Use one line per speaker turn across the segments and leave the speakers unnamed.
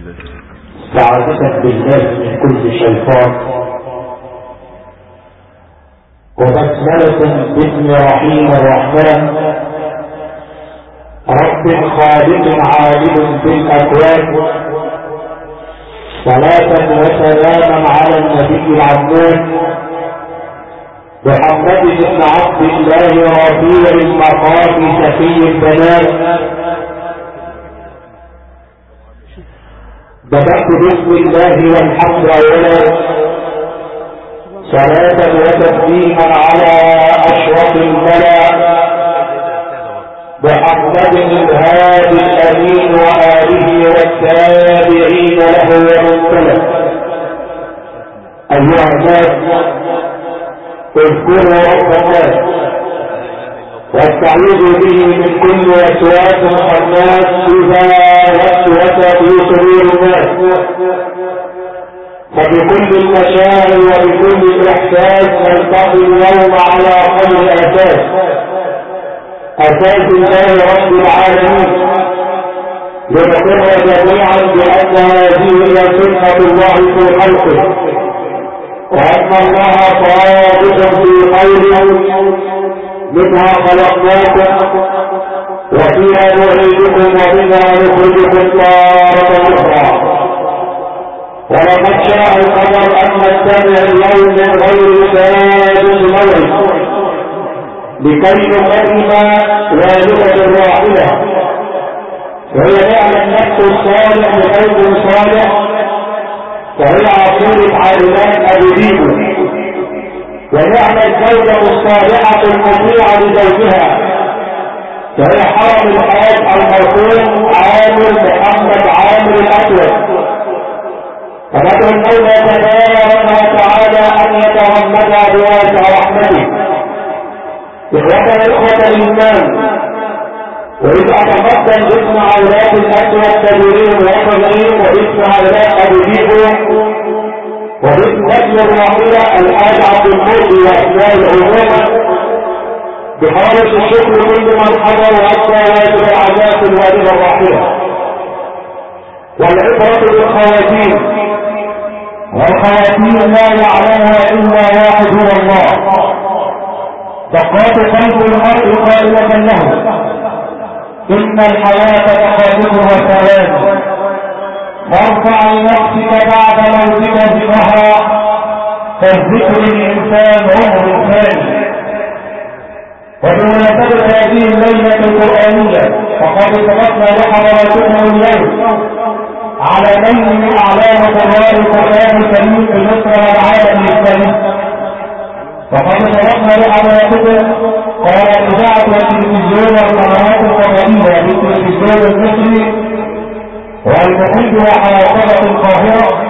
استعاذة بالله من كل شيطان، وبسملة باسم رحيم الرحمن، رب خالق عالم في الأكوان، صلاة وسلاما على النبي العدنان محمد بن عبد الله رفيع المقام شفي البنات. بدأت بسم الله والحمد لله، صلاة وتسليما على أشرف الملأ محمد الهادي الأمين وآله والتابعين له ومن تبعهم. أيها الناس، اذكروا رب الله واستعيذوا به من كل وسواس خناس إذا وسوس في صدور الناس، فبكل المشاعر وبكل الإحساس نلتقي اليوم على قدر أساس الله رب العالمين، لنقر جميعا بأن هذه هي سنة الله في خلقه، وأن الله صادق في قوله منها خلقناكم وفيها نعيدكم ومنها نخرجكم تارة أخرى. ولقد شاء القدر أن نستمع اليوم من غير سادس موعد لكي نقدم والدة واحدة، وهي نعم النفس الصالح لقوم صالح، وهي عقيدة عائلات أبديب، ونعم الزوجة الصالحة المطيعة لزوجها، وهي حرم الحياة المرحوم عامر محمد عامر الأسود. فندعو المولى تبارك وتعالى أن يتغمدها بواسع رحمته. إخوة الإيمان، وإذ أتقدم اسم أولاد الأسود كبيرين وصغيرين، واسم أولاد أبديب، واسم نجم الرحيلة الحاج عبد الموت وأسماء العموم، بخالص الشكر كل من حضر وأدى واجب العزاء في الوالدة الرحيلة. والعبرة بالخواتيم، والخواتيم لا يعلمها إلا واحد هو الله. دقات قلب المرء قائلة له إن الحياة دقائق وثوان، فارفع لنفسك بعد موتك ذكرها، فالذكر الإنسان عمر ثاني. وبمناسبة هذه الليلة القرآنية، فقد سبقنا لحضراتكم اليوم على نيل من أعلام قراء القرآن الكريم في مصر والعالم الإسلامي. وقد سبقنا لحضراتكم قال الإذاعة والتلفزيون والقنوات الفضائية بالتلفزيون المصري والمحيط وحافظة القاهرة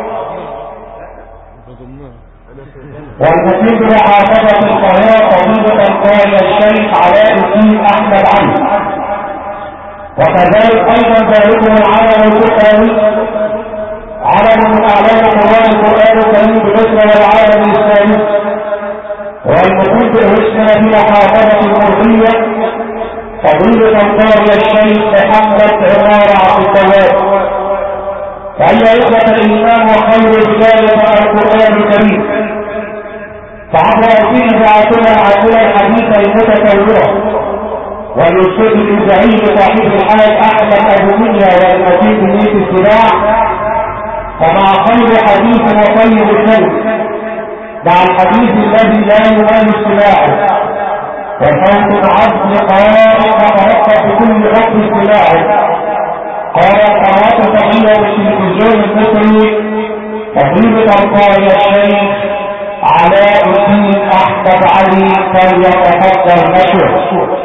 فضيلة القارئ الشيخ علاء الدين أحمد علي، وكذلك أيضا ذلكم العالم القرآني، علم من أعلام قراء القرآن الكريم بمصر والعالم الإسلامي، والمقيم باسمنا في حافظة المرضية فضيلة القارئ الشيخ محمد عمار عبد التواب. فأيها إخوة الإيمان، وخير بداية القرآن الكريم، فعبر فيه إذاعتنا العاجلة الحديثة المتطورة والأستاذ الزعيم صاحب الحاج أحمد أبو منيا والمقيم بنية السلاح، فمع خير حديث وطيب الكلم مع الحديث الذي لا يمال سلاحه، وصوت عظم قائم تترقب بكل حب سلاحه. قال قناة تحية التلفزيون المصري فضيلة القارئ الشيخ علاء الدين أحمد علي، فليتفضل مشكور.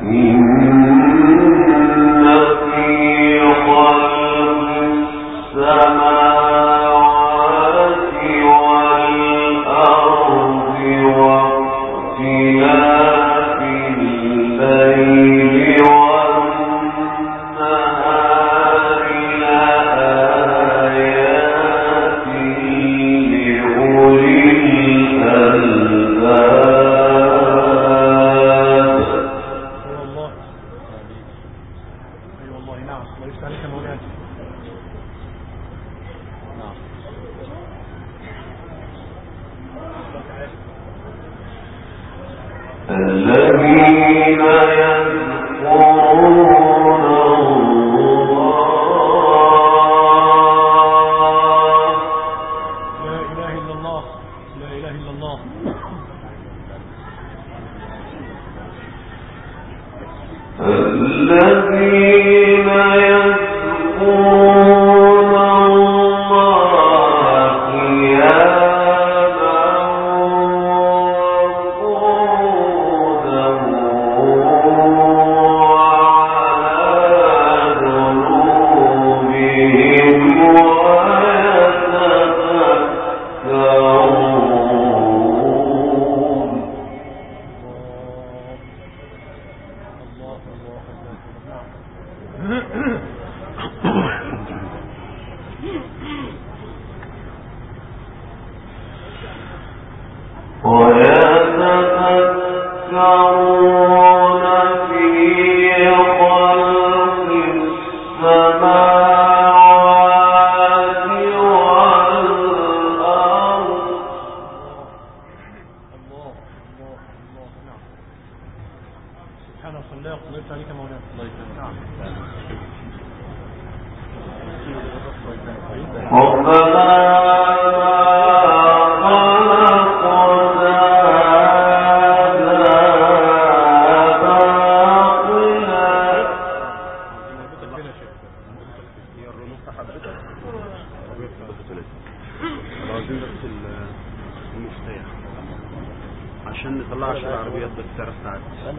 عشان نطلعش العربيات بالسعر بتاعت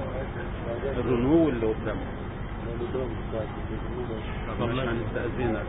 الرنو اللي قدام. طب مش هنستأذنك.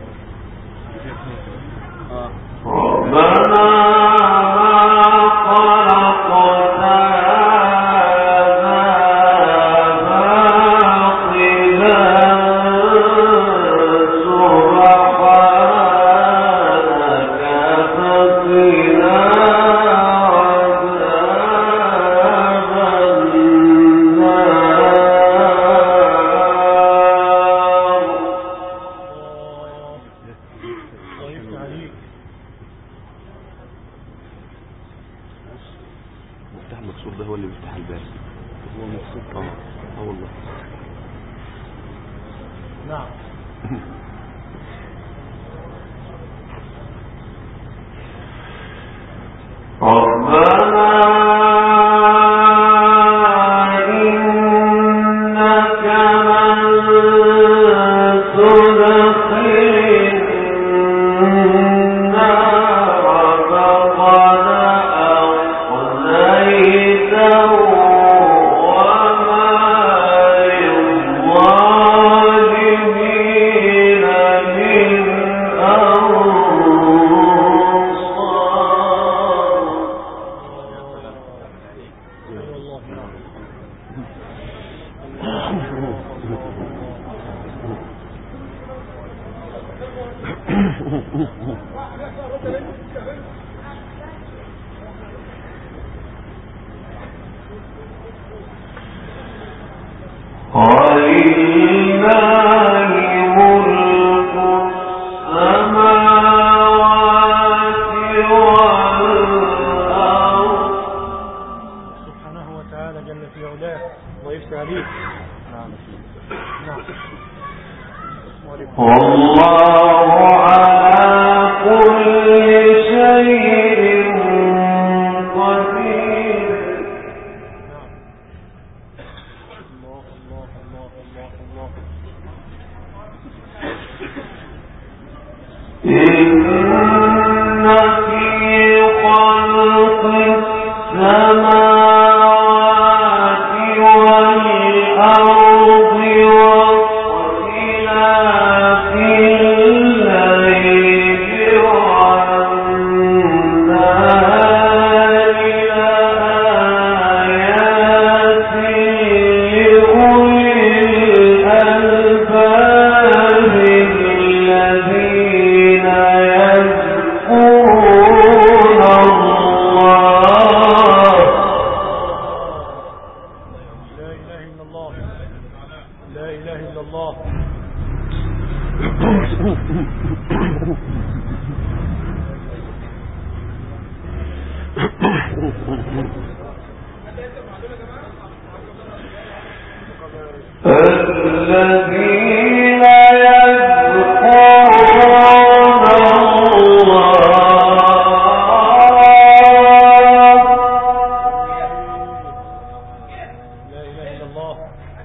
السماوات والأرض
إله إلا الله لا إله إلا الله
الذين يذكرون الله
لا إله إلا الله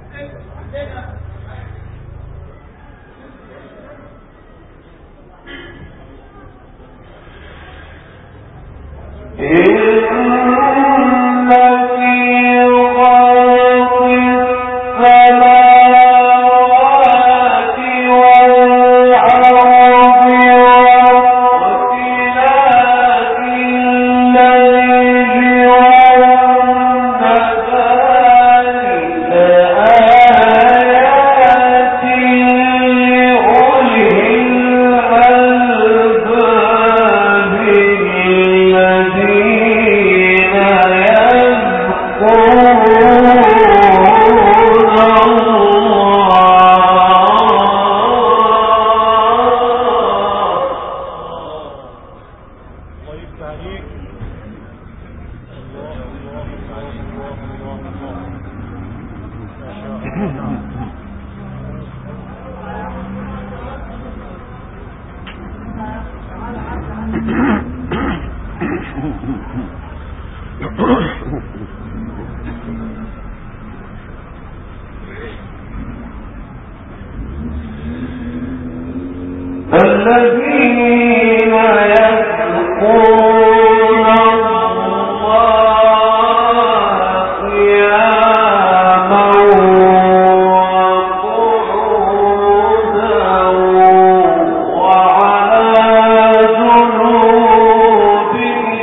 الذين يذكرون الله قياما وقعودا وعلى جنوبهم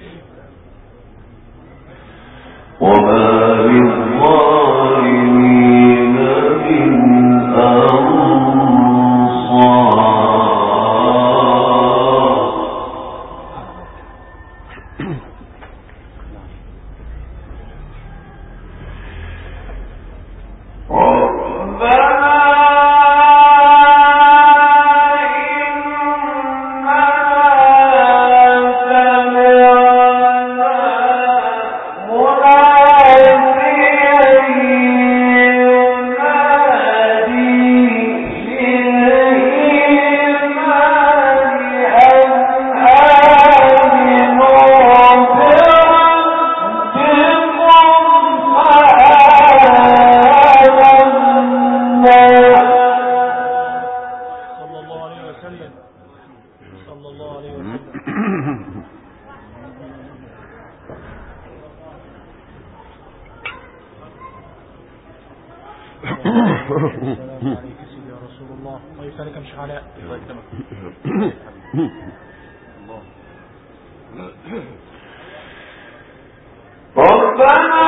وما للظالمين
الله. الله يسلمك يا شيخ علاء.
الله يسلمك. الله.
ربنا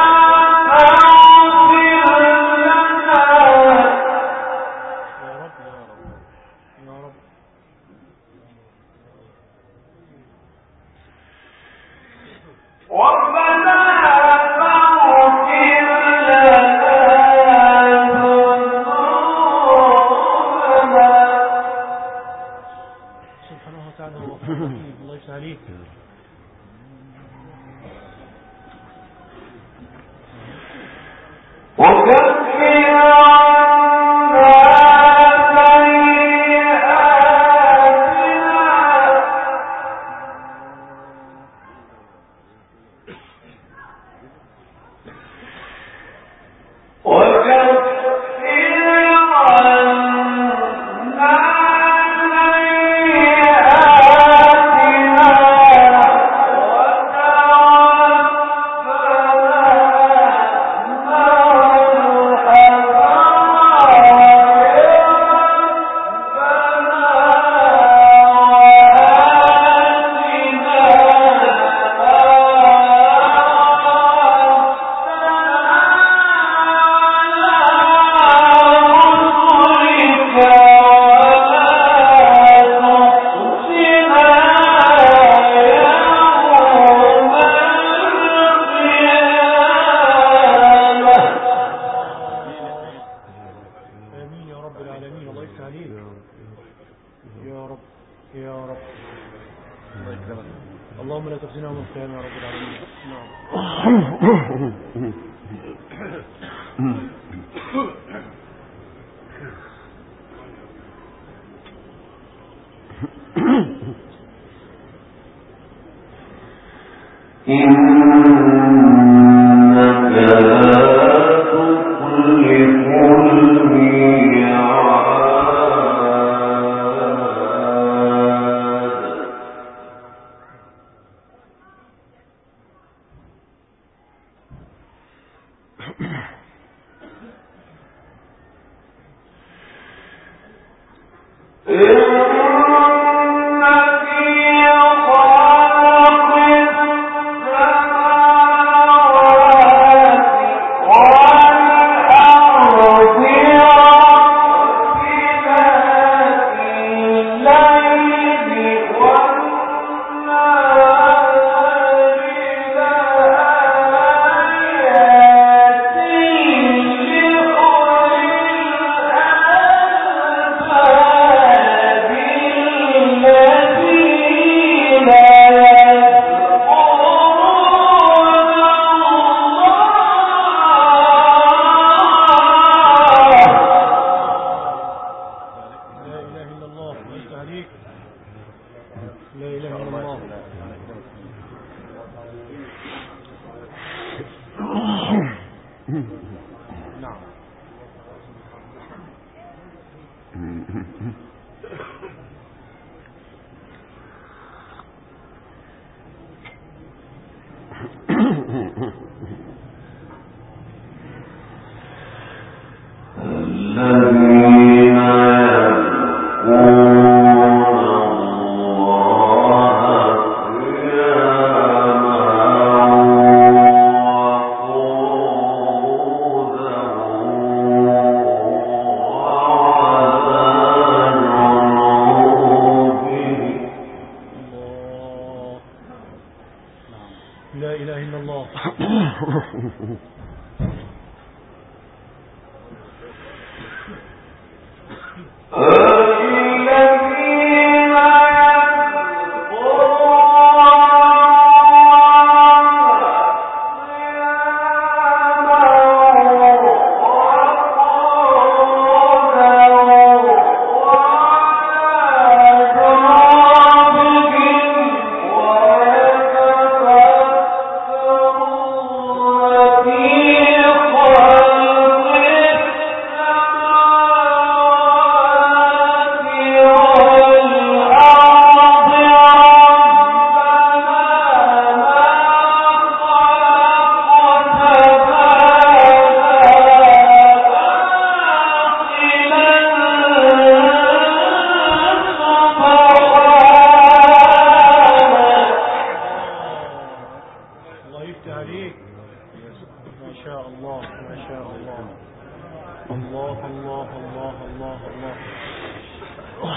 اللهم لا تخزنا يوم القيامة يا رب العالمين.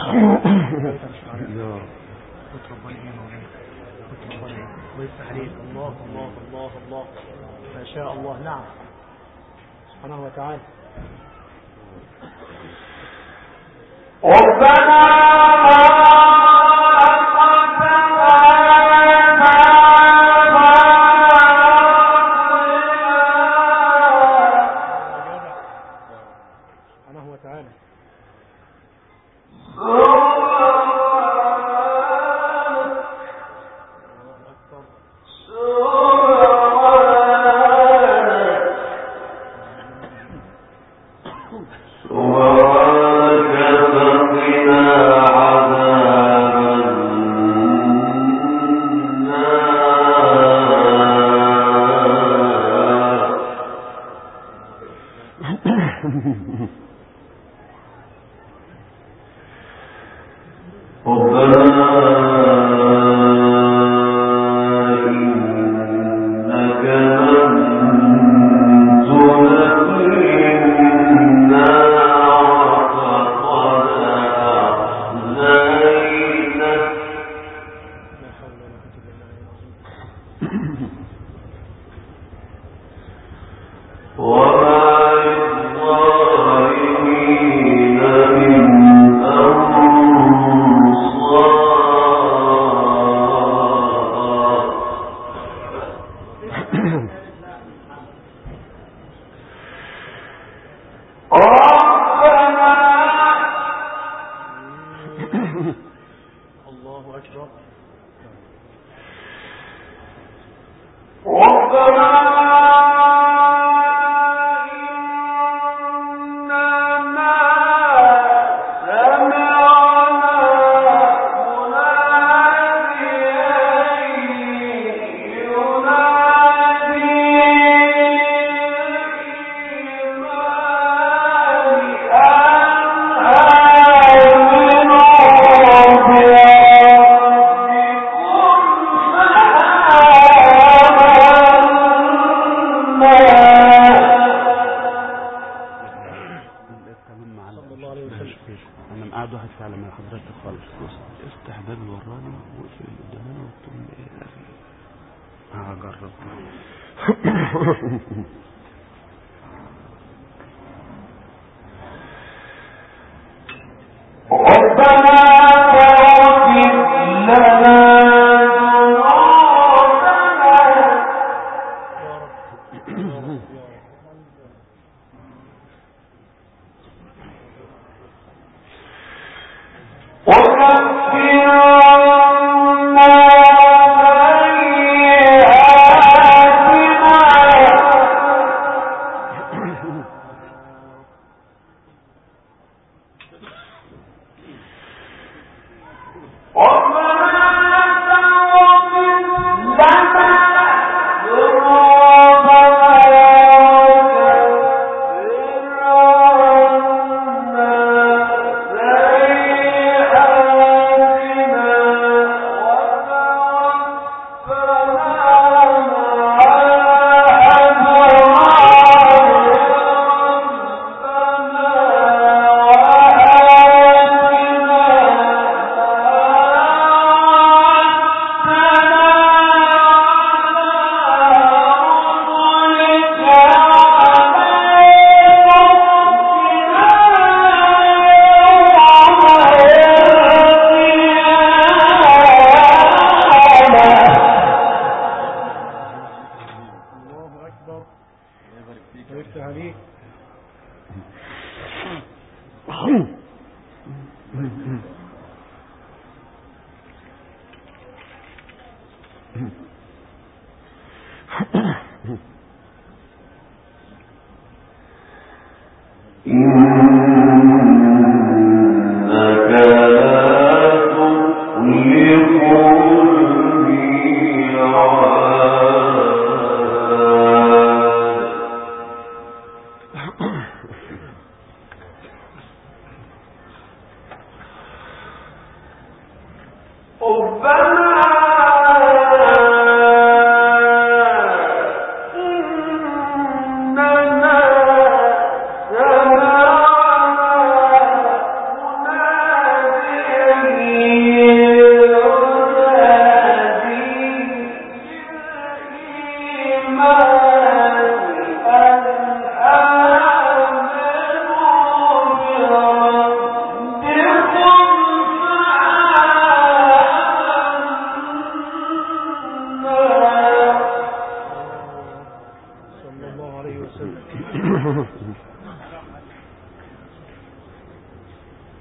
ويفتح عليك. الله الله الله الله ما شاء الله. نعم سبحانه وتعالى.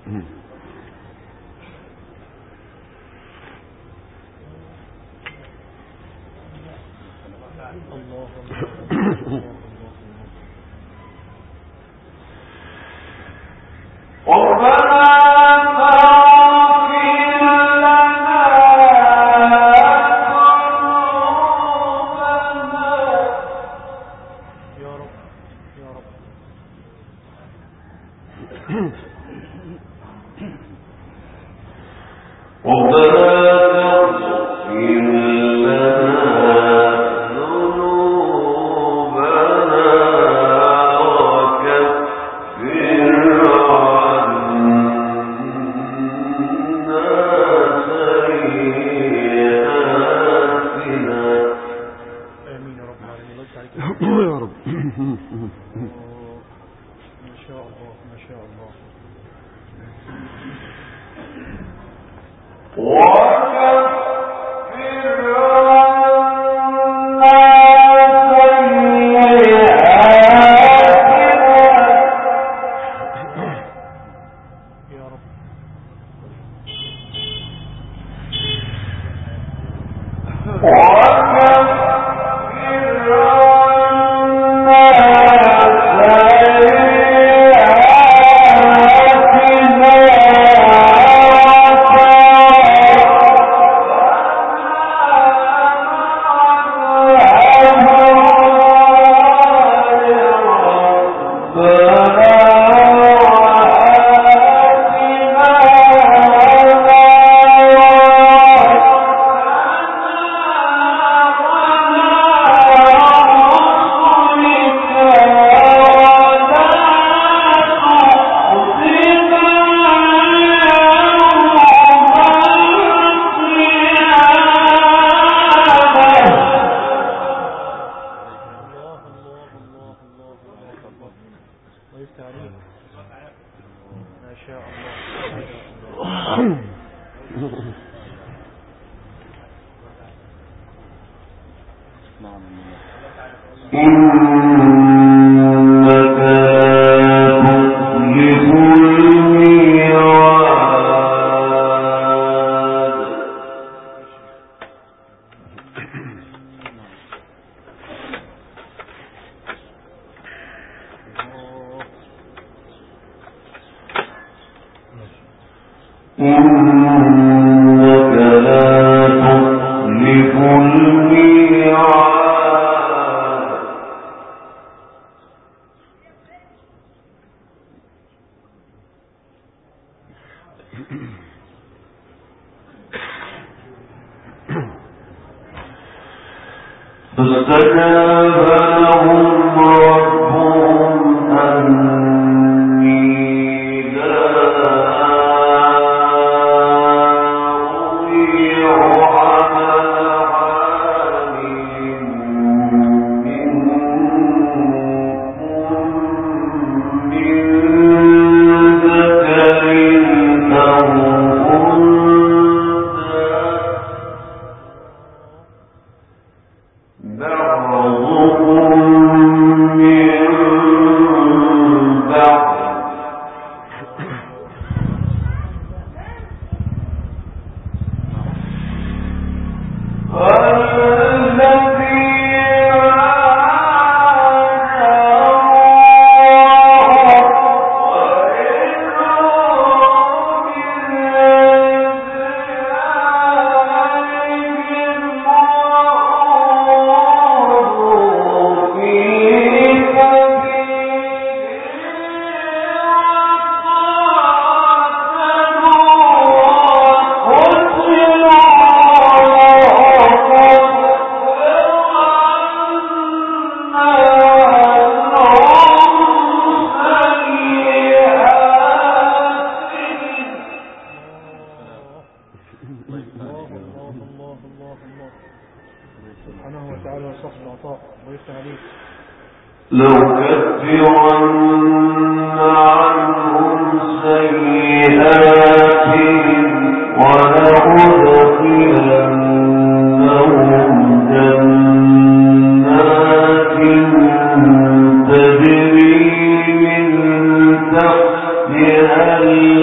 تحتها الأنهار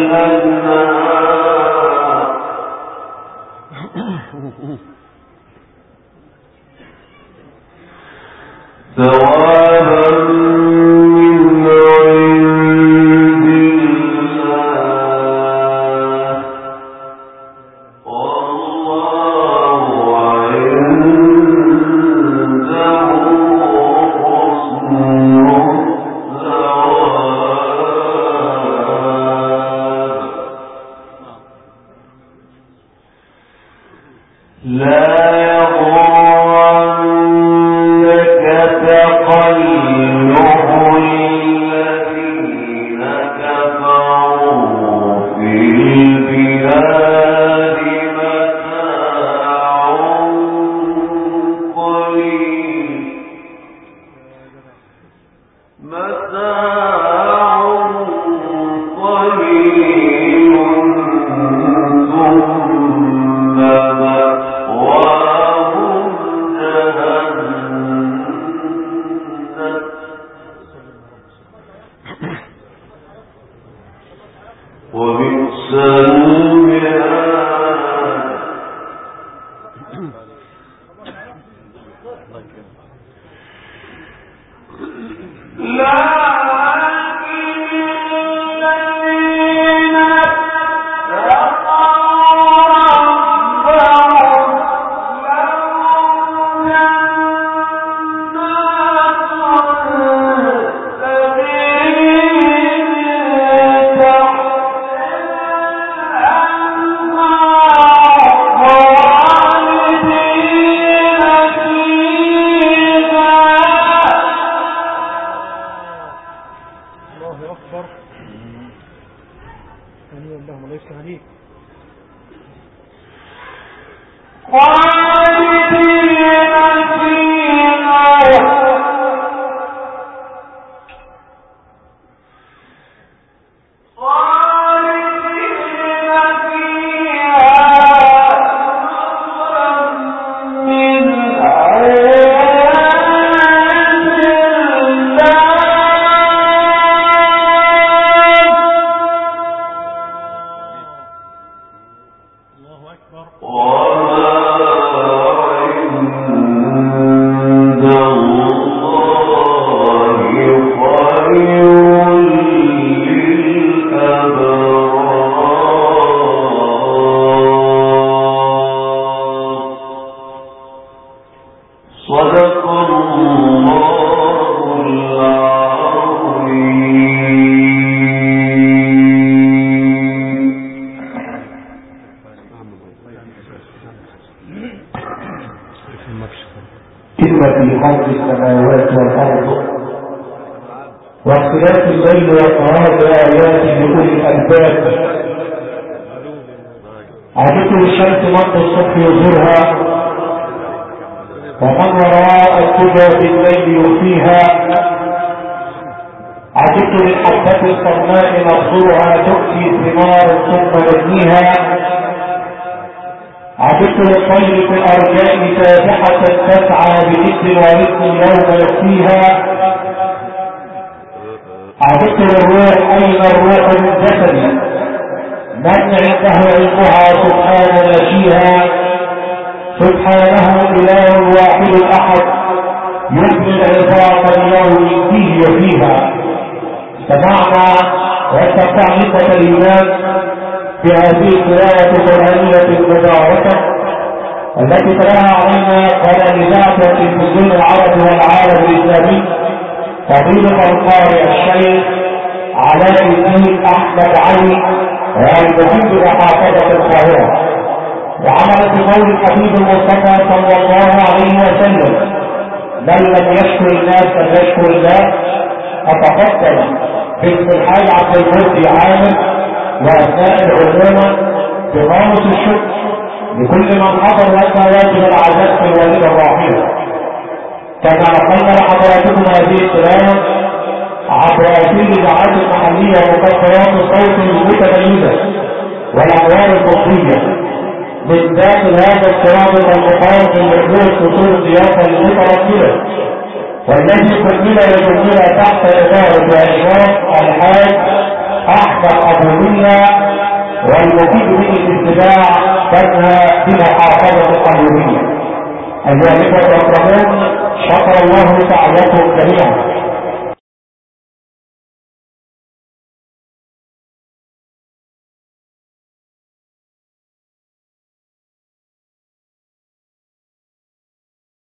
التي تلاها علينا ولائذات التلفزيون العربي والعالم الإسلامي فضيلة القارئ الشيخ علاء الدين أحمد علي المفيد بمحافظة القاهرة، وعمل بقول الحبيب المصطفى صلى الله عليه وسلم: من لم يشكر الناس لم يشكر الله. أتفضل باسم الحاج عبد المهدي عامر وأبناء العلومة بقامة الشكر لكل من حضر لنا واجب العزاء في الوالدة الراحلة، كما نقلنا لحضراتكم هذه التلاوة عبر أسير الإذاعات المحلية ومكسرات الصوت المتميزة والأنوار الفصلية من داخل هذا الصراط المقام من محدود فصول الضيافة المترتبة، والذي كلنا يجمعنا تحت إدارة وإشراف الحاج أحمد أبو مية ويفيد به الاتباع فانها بمحافظه القانونيه. ايها الاخوه الاكرمون، شكر الله سعيكم جميعا.